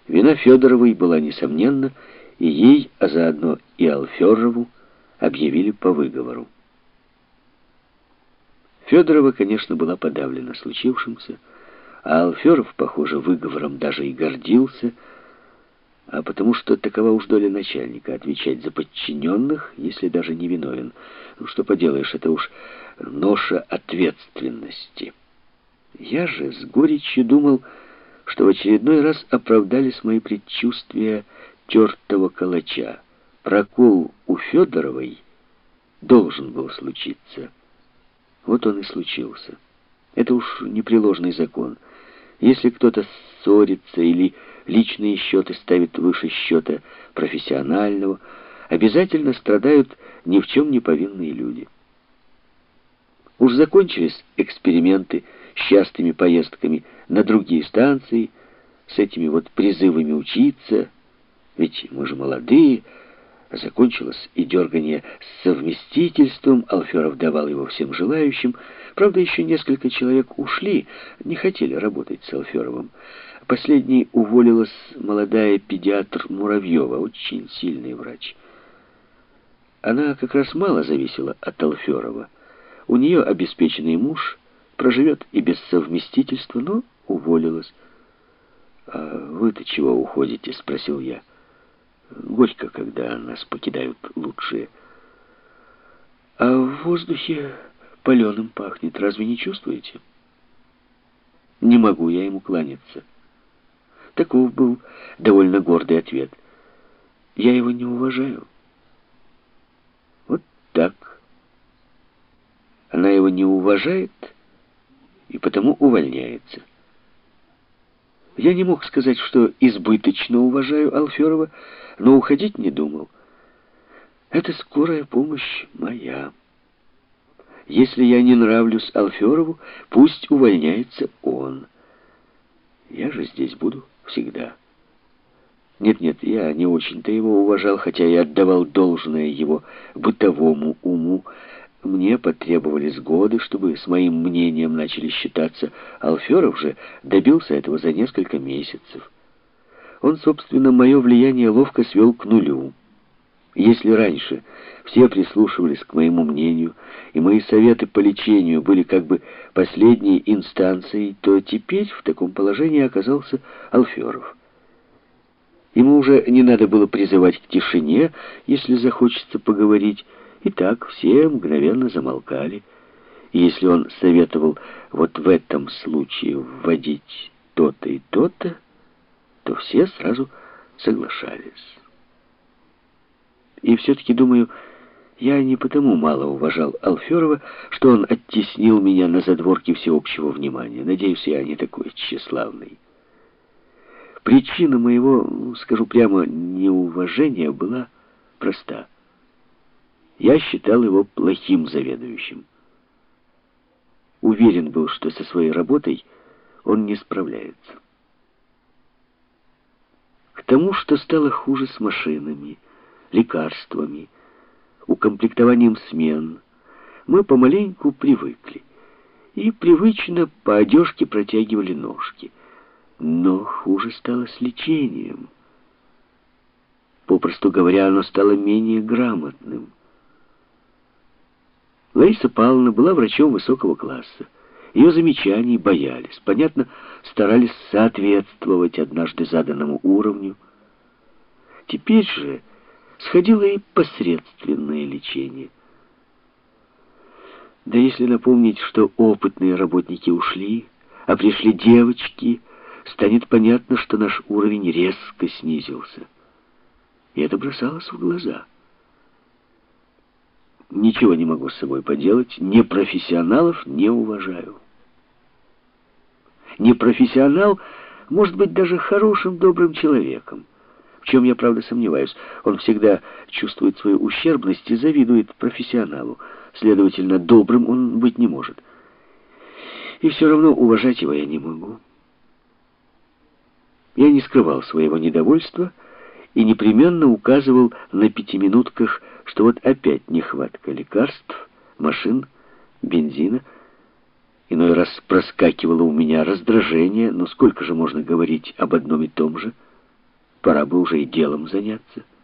Вина Федоровой была несомненна, и ей, а заодно и Алферову, объявили по выговору. Федорова, конечно, была подавлена случившимся, а Алферов, похоже, выговором даже и гордился, а потому что такова уж доля начальника — отвечать за подчиненных, если даже не виновен. Ну, что поделаешь, это уж ноша ответственности. Я же с горечью думал, что в очередной раз оправдались мои предчувствия тертого калача. Прокол у Федоровой должен был случиться. Вот он и случился. Это уж непреложный закон. Если кто-то ссорится или личные счеты ставит выше счета профессионального, обязательно страдают ни в чем не повинные люди. Уж закончились эксперименты с частыми поездками на другие станции, с этими вот призывами учиться, ведь мы же молодые. Закончилось и дергание с совместительством, Алферов давал его всем желающим. Правда, еще несколько человек ушли, не хотели работать с Алферовым. Последней уволилась молодая педиатр Муравьева, очень сильный врач. Она как раз мало зависела от Алферова. У нее обеспеченный муж, проживет и без совместительства, но уволилась. «А вы-то чего уходите?» — спросил я. «Горько, когда нас покидают лучшие». «А в воздухе паленым пахнет, разве не чувствуете?» «Не могу я ему кланяться». Таков был довольно гордый ответ. «Я его не уважаю». Вот так. Она его не уважает и потому увольняется. Я не мог сказать, что избыточно уважаю Алферова, но уходить не думал. Это скорая помощь моя. Если я не нравлюсь Алферову, пусть увольняется он. Я же здесь буду всегда. Нет, я не очень-то его уважал, хотя и отдавал должное его бытовому уму. Мне потребовались годы, чтобы с моим мнением начали считаться. Алферов же добился этого за несколько месяцев. Он, собственно, мое влияние ловко свел к нулю. Если раньше все прислушивались к моему мнению, и мои советы по лечению были как бы последней инстанцией, то теперь в таком положении оказался Алферов. Ему уже не надо было призывать к тишине, если захочется поговорить. И так все мгновенно замолкали. И если он советовал вот в этом случае вводить то-то и то-то, то все сразу соглашались. И все-таки, думаю, я не потому мало уважал Алферова, что он оттеснил меня на задворки всеобщего внимания. Надеюсь, я не такой тщеславный. Причина моего, скажу прямо, неуважения была проста. Я считал его плохим заведующим. Уверен был, что со своей работой он не справляется. К тому, что стало хуже с машинами, лекарствами, укомплектованием смен, мы помаленьку привыкли. И привычно по одежке протягивали ножки. Но хуже стало с лечением. Попросту говоря, оно стало менее грамотным. Лариса Павловна была врачом высокого класса. Ее замечаний боялись. Понятно, старались соответствовать однажды заданному уровню. Теперь же сходило и посредственное лечение. Да если напомнить, что опытные работники ушли, а пришли девочки, станет понятно, что наш уровень резко снизился. И это бросалось в глаза. Ничего не могу с собой поделать, непрофессионалов не уважаю. Непрофессионал может быть даже хорошим, добрым человеком, в чем я, правда, сомневаюсь. Он всегда чувствует свою ущербность и завидует профессионалу. Следовательно, добрым он быть не может. И все равно уважать его я не могу. Я не скрывал своего недовольства и непременно указывал на пятиминутках, что вот опять нехватка лекарств, машин, бензина. Иной раз проскакивало у меня раздражение, но сколько же можно говорить об одном и том же? Пора бы уже и делом заняться.